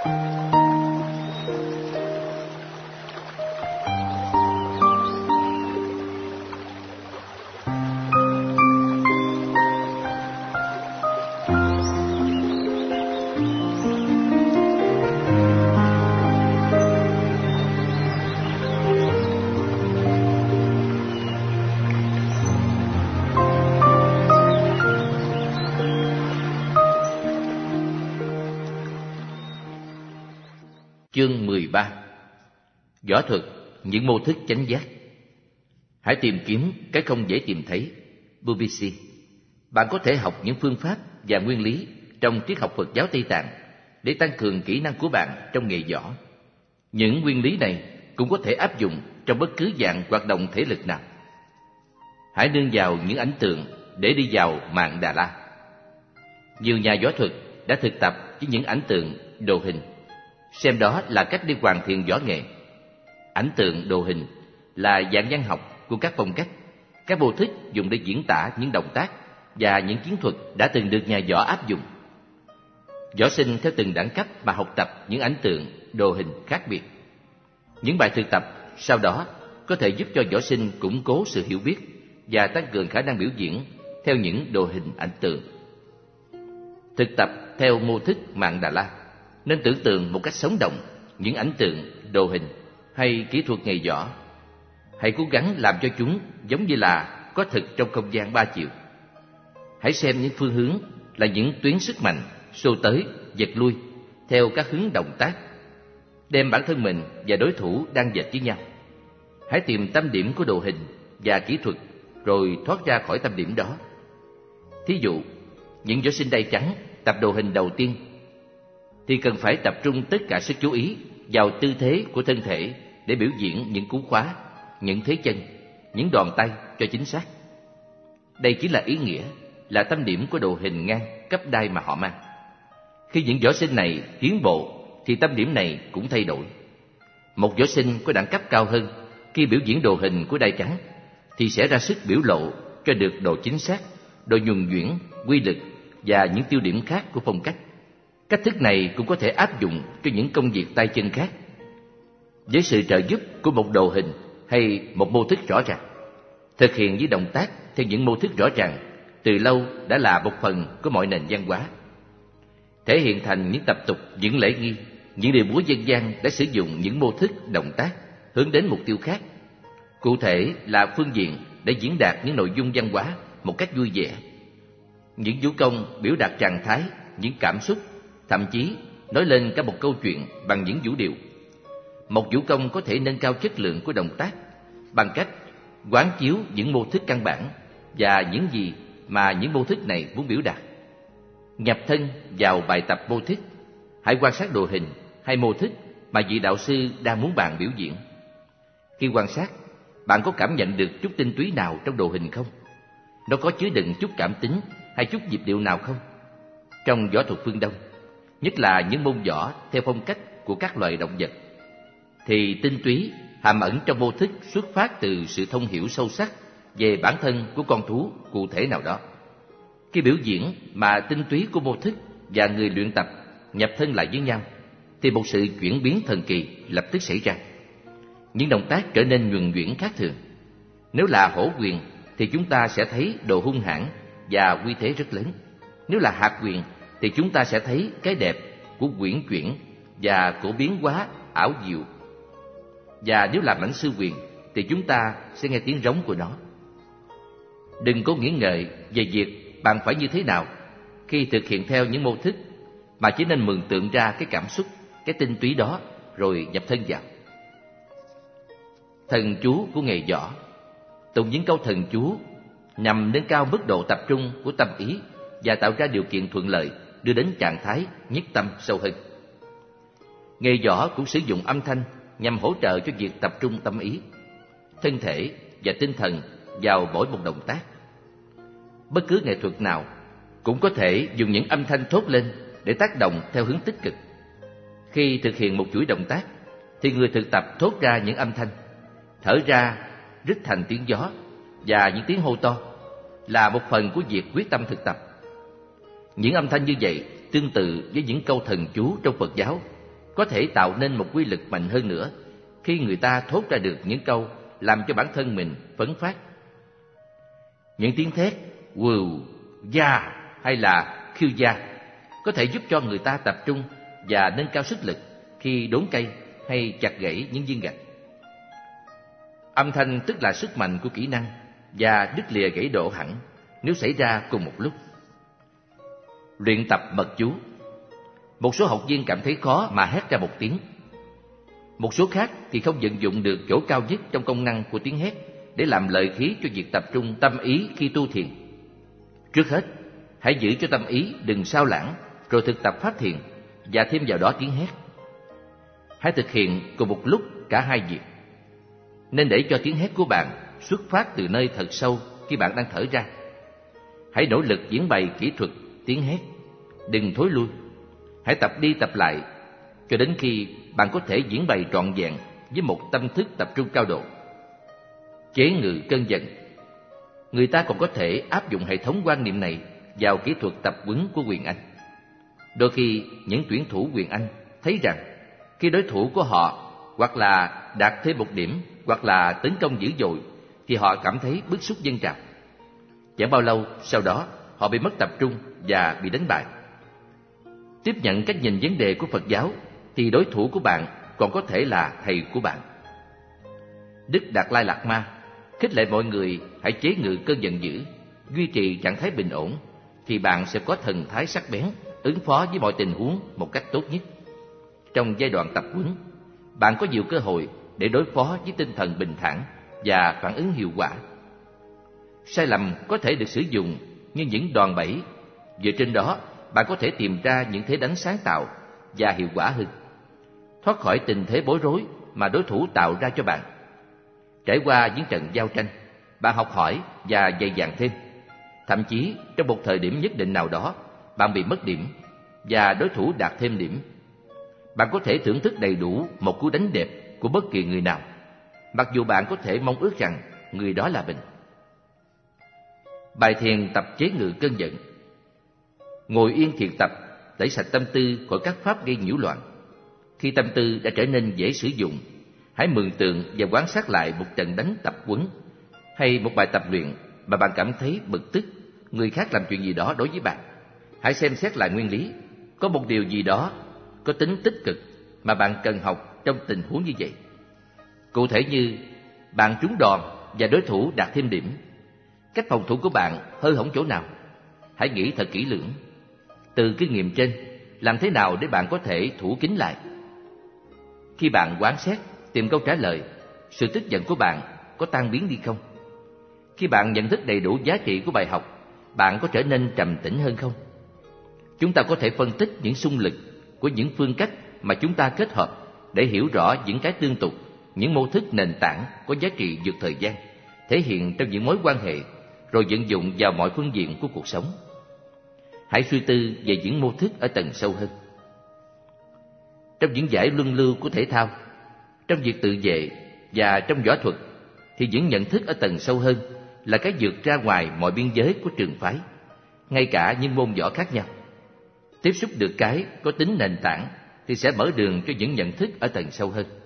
Chương 13. Võ thuật, những mô thức chánh giác. Hãy tìm kiếm cái không dễ tìm thấy, Bubisi. Bạn có thể học những phương pháp và nguyên lý trong triết học Phật giáo Tây Tạng để tăng cường kỹ năng của bạn trong nghề võ. Những nguyên lý này cũng có thể áp dụng trong bất cứ dạng hoạt động thể lực nào. Hãy nương vào những ảnh tượng để đi vào mạng Đà La. Nhiều nhà võ thuật đã thực tập với những ảnh tượng đồ hình, xem đó là cách để hoàn thiện võ nghệ. Ảnh tượng đồ hình là dạng văn học của các phong cách, các mô thức dùng để diễn tả những động tác và những chiến thuật đã từng được nhà võ áp dụng. Võ sinh theo từng đẳng cấp mà học tập những ảnh tượng đồ hình khác biệt. Những bài thực tập sau đó có thể giúp cho võ sinh củng cố sự hiểu biết và tăng cường khả năng biểu diễn theo những đồ hình ảnh tượng. Thực tập theo mô thức mạng Đà La nên tưởng tượng một cách sống động những ảnh tượng, đồ hình hay kỹ thuật nghề võ. Hãy cố gắng làm cho chúng giống như là có thực trong không gian 3 chiều. Hãy xem những phương hướng là những tuyến sức mạnh xô tới, giật lui theo các hướng động tác, đem bản thân mình và đối thủ đang dệt với nhau. Hãy tìm tâm điểm của đồ hình và kỹ thuật rồi thoát ra khỏi tâm điểm đó. Thí dụ, những võ sinh đai trắng tập đồ hình đầu tiên thì cần phải tập trung tất cả sức chú ý vào tư thế của thân thể để biểu diễn những cú khóa, những thế chân, những đòn tay cho chính xác. Đây chính là ý nghĩa, là tâm điểm của đồ hình ngang cấp đai mà họ mang. Khi những võ sinh này tiến bộ thì tâm điểm này cũng thay đổi. Một võ sinh có đẳng cấp cao hơn khi biểu diễn đồ hình của đai trắng thì sẽ ra sức biểu lộ cho được độ chính xác, độ nhuần nhuyễn, quy lực và những tiêu điểm khác của phong cách. Cách thức này cũng có thể áp dụng cho những công việc tay chân khác. Với sự trợ giúp của một đồ hình hay một mô thức rõ ràng, thực hiện với động tác theo những mô thức rõ ràng từ lâu đã là một phần của mọi nền văn hóa. Thể hiện thành những tập tục, những lễ nghi, những điệu múa dân gian đã sử dụng những mô thức động tác hướng đến mục tiêu khác. Cụ thể là phương diện để diễn đạt những nội dung văn hóa một cách vui vẻ. Những vũ công biểu đạt trạng thái, những cảm xúc, thậm chí nói lên cả một câu chuyện bằng những vũ điệu. Một vũ công có thể nâng cao chất lượng của động tác bằng cách quán chiếu những mô thức căn bản và những gì mà những mô thức này muốn biểu đạt. Nhập thân vào bài tập mô thức. Hãy quan sát đồ hình hay mô thức mà vị đạo sư đang muốn bạn biểu diễn. Khi quan sát, bạn có cảm nhận được chút tinh túy nào trong đồ hình không? Nó có chứa đựng chút cảm tính hay chút nhịp điệu nào không? Trong võ thuật phương Đông, nhất là những môn võ theo phong cách của các loài động vật, thì tinh túy hàm ẩn trong mô thức xuất phát từ sự thông hiểu sâu sắc về bản thân của con thú cụ thể nào đó. Khi biểu diễn mà tinh túy của mô thức và người luyện tập nhập thân lại với nhau, thì một sự chuyển biến thần kỳ lập tức xảy ra. Những động tác trở nên nhuần nhuyễn khác thường. Nếu là hổ quyền thì chúng ta sẽ thấy độ hung hãn và uy thế rất lớn. Nếu là hạt quyền thì chúng ta sẽ thấy cái đẹp của uyển chuyển và của biến hóa ảo diệu. Và nếu là mãnh sư quyền thì chúng ta sẽ nghe tiếng rống của nó. Đừng có nghĩ ngợi về việc bạn phải như thế nào khi thực hiện theo những mô thức, mà chỉ nên mường tượng ra cái cảm xúc, cái tinh túy đó rồi nhập thân vào. Thần chú của nghề võ. Tụng những câu thần chú nhằm nâng cao mức độ tập trung của tâm ý và tạo ra điều kiện thuận lợi đưa đến trạng thái nhất tâm sâu hơn. Nghề võ cũng sử dụng âm thanh nhằm hỗ trợ cho việc tập trung tâm ý, thân thể và tinh thần vào mỗi một động tác. Bất cứ nghệ thuật nào cũng có thể dùng những âm thanh thốt lên để tác động theo hướng tích cực. Khi thực hiện một chuỗi động tác thì người thực tập thốt ra những âm thanh, thở ra rít thành tiếng gió và những tiếng hô to là một phần của việc quyết tâm thực tập. Những âm thanh như vậy tương tự với những câu thần chú trong Phật giáo có thể tạo nên một quy lực mạnh hơn nữa khi người ta thốt ra được những câu làm cho bản thân mình phấn phát. Những tiếng thét "Wù", "Ya" hay là "Khiêu da" có thể giúp cho người ta tập trung và nâng cao sức lực khi đốn cây hay chặt gãy những viên gạch. Âm thanh tức là sức mạnh của kỹ năng và đứt lìa gãy đổ hẳn nếu xảy ra cùng một lúc. Luyện tập mật chú. Một số học viên cảm thấy khó mà hét ra một tiếng. Một số khác thì không vận dụng được chỗ cao nhất trong công năng của tiếng hét để làm lợi khí cho việc tập trung tâm ý khi tu thiền. Trước hết, hãy giữ cho tâm ý đừng sao lãng, rồi thực tập pháp thiền và thêm vào đó tiếng hét. Hãy thực hiện cùng một lúc cả hai việc. Nên để cho tiếng hét của bạn xuất phát từ nơi thật sâu khi bạn đang thở ra. Hãy nỗ lực diễn bày kỹ thuật tiếng hét, đừng thối lui. Hãy tập đi tập lại cho đến khi bạn có thể diễn bày trọn vẹn với một tâm thức tập trung cao độ. Chế ngự cơn giận. Người ta còn có thể áp dụng hệ thống quan niệm này vào kỹ thuật tập huấn của quyền Anh. Đôi khi những tuyển thủ quyền Anh thấy rằng khi đối thủ của họ hoặc là đạt thêm một điểm hoặc là tấn công dữ dội thì họ cảm thấy bức xúc dâng trào. Chẳng bao lâu sau đó họ bị mất tập trung và bị đánh bại. Tiếp nhận cách nhìn vấn đề của Phật giáo thì đối thủ của bạn còn có thể là thầy của bạn. Đức Đạt Lai Lạt Ma khích lệ mọi người hãy chế ngự cơn giận dữ, duy trì trạng thái bình ổn thì bạn sẽ có thần thái sắc bén, ứng phó với mọi tình huống một cách tốt nhất. Trong giai đoạn tập huấn, bạn có nhiều cơ hội để đối phó với tinh thần bình thản và phản ứng hiệu quả. Sai lầm có thể được sử dụng như những đòn bẩy. Dựa trên đó, bạn có thể tìm ra những thế đánh sáng tạo và hiệu quả hơn, thoát khỏi tình thế bối rối mà đối thủ tạo ra cho bạn. Trải qua những trận giao tranh, bạn học hỏi và dày dặn thêm. Thậm chí trong một thời điểm nhất định nào đó, bạn bị mất điểm và đối thủ đạt thêm điểm. Bạn có thể thưởng thức đầy đủ một cú đánh đẹp của bất kỳ người nào, mặc dù bạn có thể mong ước rằng người đó là mình. Bài thiền tập chế ngự cơn giận. Ngồi yên thiền tập, tẩy sạch tâm tư khỏi các pháp gây nhiễu loạn. Khi tâm tư đã trở nên dễ sử dụng, hãy mường tượng và quan sát lại một trận đánh tập huấn hay một bài tập luyện mà bạn cảm thấy bực tức, người khác làm chuyện gì đó đối với bạn. Hãy xem xét lại nguyên lý. Có một điều gì đó có tính tích cực mà bạn cần học trong tình huống như vậy. Cụ thể như bạn trúng đòn và đối thủ đạt thêm điểm. Cách phòng thủ của bạn hơi hỏng chỗ nào? Hãy nghĩ thật kỹ lưỡng. Từ kinh nghiệm trên, làm thế nào để bạn có thể thủ kính lại? Khi bạn quán xét, tìm câu trả lời, sự tức giận của bạn có tan biến đi không? Khi bạn nhận thức đầy đủ giá trị của bài học, bạn có trở nên trầm tĩnh hơn không? Chúng ta có thể phân tích những xung lực của những phương cách mà chúng ta kết hợp để hiểu rõ những cái tương tục, những mô thức nền tảng có giá trị vượt thời gian, thể hiện trong những mối quan hệ, rồi vận dụng vào mọi phương diện của cuộc sống. Hãy suy tư về những mô thức ở tầng sâu hơn. Trong những giải luân lưu của thể thao, trong việc tự vệ và trong võ thuật, thì những nhận thức ở tầng sâu hơn là cái vượt ra ngoài mọi biên giới của trường phái, ngay cả những môn võ khác nhau. Tiếp xúc được cái có tính nền tảng thì sẽ mở đường cho những nhận thức ở tầng sâu hơn.